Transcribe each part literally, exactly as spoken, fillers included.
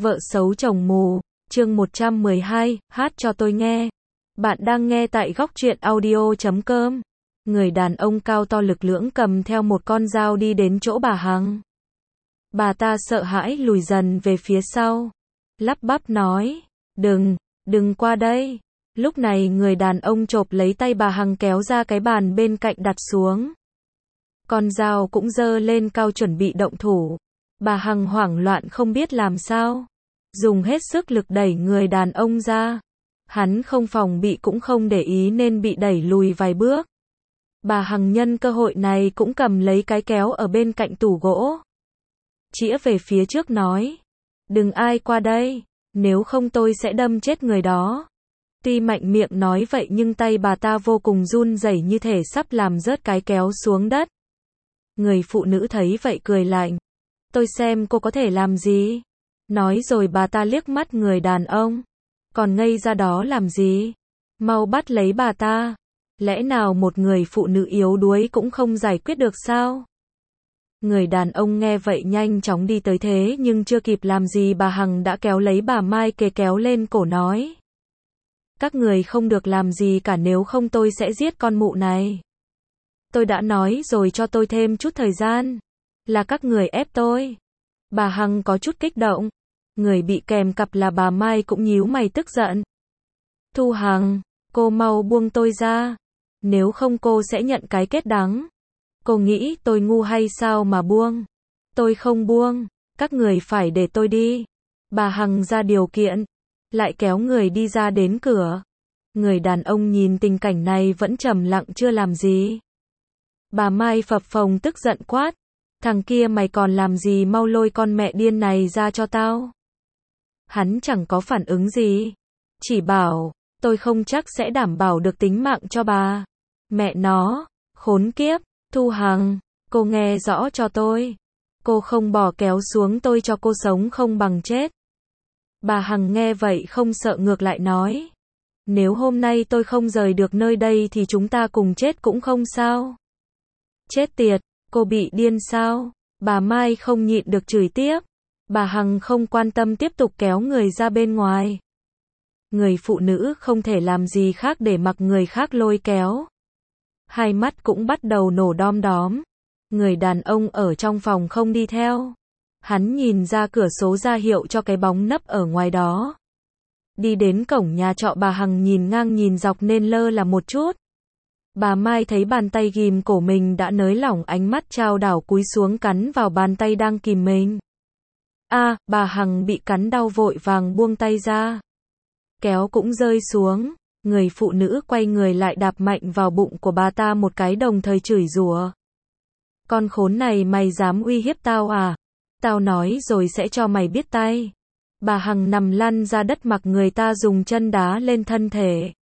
Vợ xấu chồng mù, chương một trăm mười hai, hát cho tôi nghe. Bạn đang nghe tại góc truyện audio chấm com. Người đàn ông cao to lực lưỡng cầm theo một con dao đi đến chỗ bà Hằng. Bà ta sợ hãi lùi dần về phía sau. Lắp bắp nói, đừng, đừng qua đây. Lúc này người đàn ông chộp lấy tay bà Hằng kéo ra cái bàn bên cạnh đặt xuống. Con dao cũng giơ lên cao chuẩn bị động thủ. Bà Hằng hoảng loạn không biết làm sao. Dùng hết sức lực đẩy người đàn ông ra. Hắn không phòng bị cũng không để ý nên bị đẩy lùi vài bước. Bà Hằng nhân cơ hội này cũng cầm lấy cái kéo ở bên cạnh tủ gỗ. Chĩa về phía trước nói. Đừng ai qua đây, nếu không tôi sẽ đâm chết người đó. Tuy mạnh miệng nói vậy nhưng tay bà ta vô cùng run rẩy như thể sắp làm rớt cái kéo xuống đất. Người phụ nữ thấy vậy cười lạnh. Tôi xem cô có thể làm gì. Nói rồi bà ta liếc mắt người đàn ông. Còn ngây ra đó làm gì? Mau bắt lấy bà ta. Lẽ nào một người phụ nữ yếu đuối cũng không giải quyết được sao? Người đàn ông nghe vậy nhanh chóng đi tới thế nhưng chưa kịp làm gì bà Hằng đã kéo lấy bà Mai kề kéo lên cổ nói. Các người không được làm gì cả nếu không tôi sẽ giết con mụ này. Tôi đã nói rồi cho tôi thêm chút thời gian. Là các người ép tôi. Bà Hằng có chút kích động. Người bị kèm cặp là bà Mai cũng nhíu mày tức giận. Thu Hằng, cô mau buông tôi ra. Nếu không cô sẽ nhận cái kết đắng. Cô nghĩ tôi ngu hay sao mà buông? Tôi không buông, các người phải để tôi đi. Bà Hằng ra điều kiện, lại kéo người đi ra đến cửa. Người đàn ông nhìn tình cảnh này vẫn trầm lặng chưa làm gì. Bà Mai phập phồng tức giận quát. Thằng kia mày còn làm gì, mau lôi con mẹ điên này ra cho tao. Hắn chẳng có phản ứng gì. Chỉ bảo, tôi không chắc sẽ đảm bảo được tính mạng cho bà. Mẹ nó, khốn kiếp, Thu Hằng, cô nghe rõ cho tôi. Cô không bỏ kéo xuống tôi cho cô sống không bằng chết. Bà Hằng nghe vậy không sợ ngược lại nói. Nếu hôm nay tôi không rời được nơi đây thì chúng ta cùng chết cũng không sao. Chết tiệt, cô bị điên sao? Bà Mai không nhịn được chửi tiếp. Bà Hằng không quan tâm tiếp tục kéo người ra bên ngoài. Người phụ nữ không thể làm gì khác để mặc người khác lôi kéo. Hai mắt cũng bắt đầu nổ đom đóm. Người đàn ông ở trong phòng không đi theo. Hắn nhìn ra cửa sổ ra hiệu cho cái bóng nấp ở ngoài đó. Đi đến cổng nhà trọ bà Hằng nhìn ngang nhìn dọc nên lơ là một chút. Bà Mai thấy bàn tay ghim cổ mình đã nới lỏng, ánh mắt chao đảo cúi xuống cắn vào bàn tay đang kìm mình. A, à, bà Hằng bị cắn đau vội vàng buông tay ra. Kéo cũng rơi xuống. Người phụ nữ quay người lại đạp mạnh vào bụng của bà ta một cái đồng thời chửi rủa. Con khốn này mày dám uy hiếp tao à? Tao nói rồi sẽ cho mày biết tay. Bà Hằng nằm lăn ra đất mặc người ta dùng chân đá lên thân thể.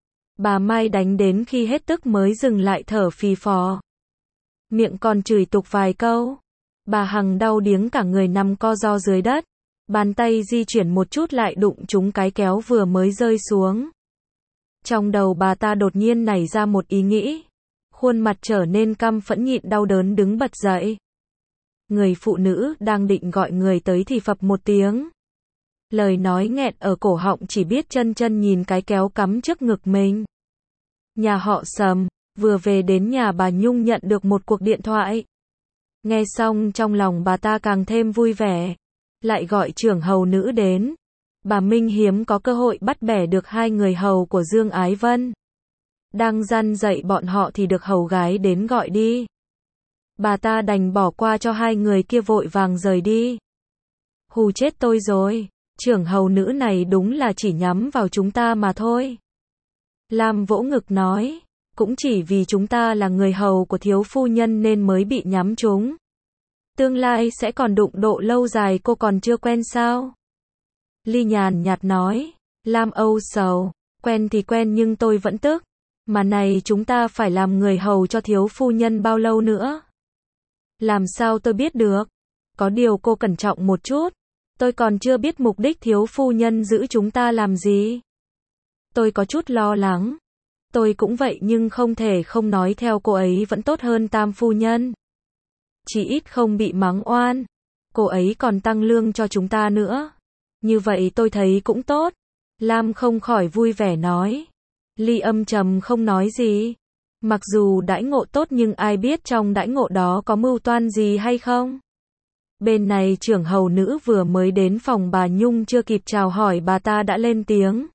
Bà Mai đánh đến khi hết tức mới dừng lại thở phì phò. Miệng còn chửi tục vài câu. Bà Hằng đau điếng cả người nằm co ro dưới đất. Bàn tay di chuyển một chút lại đụng trúng cái kéo vừa mới rơi xuống. Trong đầu bà ta đột nhiên nảy ra một ý nghĩ. Khuôn mặt trở nên căm phẫn nhịn đau đớn đứng bật dậy. Người phụ nữ đang định gọi người tới thì phập một tiếng. Lời nói nghẹn ở cổ họng chỉ biết chân chân nhìn cái kéo cắm trước ngực mình. Nhà họ Sầm, vừa về đến nhà bà Nhung nhận được một cuộc điện thoại. Nghe xong trong lòng bà ta càng thêm vui vẻ. Lại gọi trưởng hầu nữ đến. Bà Minh hiếm có cơ hội bắt bẻ được hai người hầu của Dương Ái Vân. Đang răn dạy bọn họ thì được hầu gái đến gọi đi. Bà ta đành bỏ qua cho hai người kia vội vàng rời đi. Hù chết tôi rồi, trưởng hầu nữ này đúng là chỉ nhắm vào chúng ta mà thôi. Lam vỗ ngực nói, cũng chỉ vì chúng ta là người hầu của thiếu phu nhân nên mới bị nhắm trúng. Tương lai sẽ còn đụng độ lâu dài cô còn chưa quen sao? Ly nhàn nhạt nói, Lam âu sầu, quen thì quen nhưng tôi vẫn tức. Mà này chúng ta phải làm người hầu cho thiếu phu nhân bao lâu nữa? Làm sao tôi biết được? Có điều cô cẩn trọng một chút. Tôi còn chưa biết mục đích thiếu phu nhân giữ chúng ta làm gì. Tôi có chút lo lắng. Tôi cũng vậy nhưng không thể không nói theo cô ấy vẫn tốt hơn tam phu nhân. Chỉ ít không bị mắng oan. Cô ấy còn tăng lương cho chúng ta nữa. Như vậy tôi thấy cũng tốt. Lam không khỏi vui vẻ nói. Ly âm trầm không nói gì. Mặc dù đãi ngộ tốt nhưng ai biết trong đãi ngộ đó có mưu toan gì hay không? Bên này trưởng hầu nữ vừa mới đến phòng bà Nhung chưa kịp chào hỏi bà ta đã lên tiếng.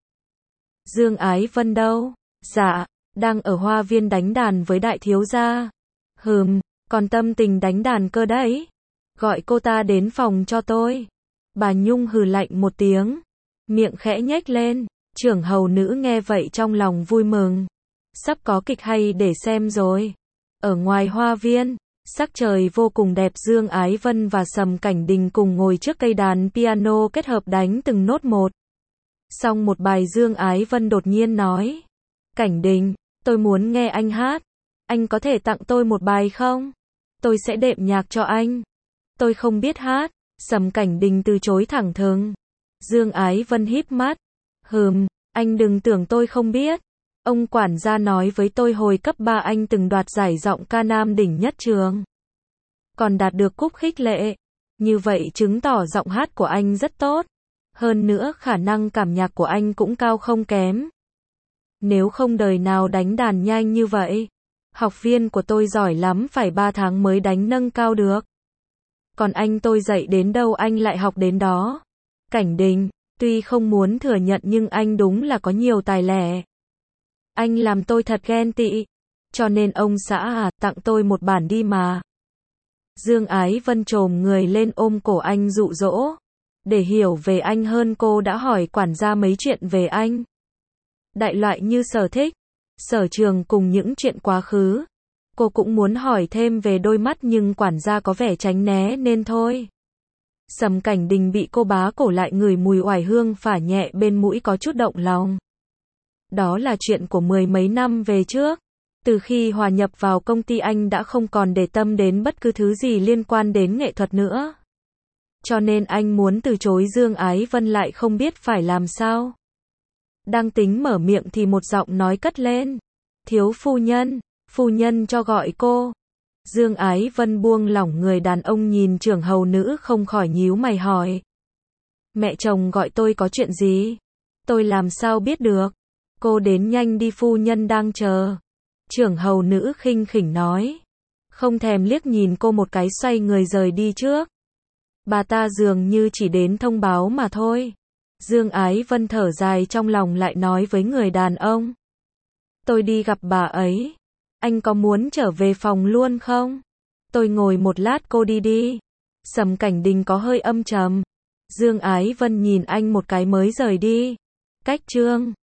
Dương Ái Vân đâu? Dạ, đang ở hoa viên đánh đàn với đại thiếu gia. Hừm, còn tâm tình đánh đàn cơ đấy. Gọi cô ta đến phòng cho tôi. Bà Nhung hừ lạnh một tiếng, miệng khẽ nhếch lên. Trưởng hầu nữ nghe vậy trong lòng vui mừng. Sắp có kịch hay để xem rồi. Ở ngoài hoa viên, sắc trời vô cùng đẹp, Dương Ái Vân và Sầm Cảnh Đình cùng ngồi trước cây đàn piano kết hợp đánh từng nốt một. Xong một bài Dương Ái Vân đột nhiên nói. Cảnh Đình, tôi muốn nghe anh hát. Anh có thể tặng tôi một bài không? Tôi sẽ đệm nhạc cho anh. Tôi không biết hát. Sầm Cảnh Đình từ chối thẳng thừng. Dương Ái Vân híp mắt. Hừm, anh đừng tưởng tôi không biết. Ông quản gia nói với tôi hồi cấp ba anh từng đoạt giải giọng ca nam đỉnh nhất trường. Còn đạt được cúp khích lệ. Như vậy chứng tỏ giọng hát của anh rất tốt. Hơn nữa khả năng cảm nhạc của anh cũng cao không kém. Nếu không đời nào đánh đàn nhanh như vậy. Học viên của tôi giỏi lắm phải ba tháng mới đánh nâng cao được. Còn anh tôi dạy đến đâu anh lại học đến đó. Cảnh Đình, tuy không muốn thừa nhận nhưng anh đúng là có nhiều tài lẻ. Anh làm tôi thật ghen tị. Cho nên ông xã à, tặng tôi một bản đi mà. Dương Ái Vân chồm người lên ôm cổ anh dụ dỗ. Để hiểu về anh hơn cô đã hỏi quản gia mấy chuyện về anh. Đại loại như sở thích, sở trường cùng những chuyện quá khứ. Cô cũng muốn hỏi thêm về đôi mắt nhưng quản gia có vẻ tránh né nên thôi. Sầm Cảnh Đình bị cô bá cổ lại ngửi mùi oải hương phả nhẹ bên mũi có chút động lòng. Đó là chuyện của mười mấy năm về trước. Từ khi hòa nhập vào công ty anh đã không còn để tâm đến bất cứ thứ gì liên quan đến nghệ thuật nữa. Cho nên anh muốn từ chối Dương Ái Vân lại không biết phải làm sao. Đang tính mở miệng thì một giọng nói cất lên. Thiếu phu nhân, phu nhân cho gọi cô. Dương Ái Vân buông lỏng người đàn ông nhìn trưởng hầu nữ không khỏi nhíu mày hỏi. Mẹ chồng gọi tôi có chuyện gì? Tôi làm sao biết được? Cô đến nhanh đi, phu nhân đang chờ. Trưởng hầu nữ khinh khỉnh nói. Không thèm liếc nhìn cô một cái xoay người rời đi trước. Bà ta dường như chỉ đến thông báo mà thôi. Dương Ái Vân thở dài trong lòng lại nói với người đàn ông. Tôi đi gặp bà ấy. Anh có muốn trở về phòng luôn không? Tôi ngồi một lát cô đi đi. Sầm Cảnh Đình có hơi âm trầm. Dương Ái Vân nhìn anh một cái mới rời đi. Cách chương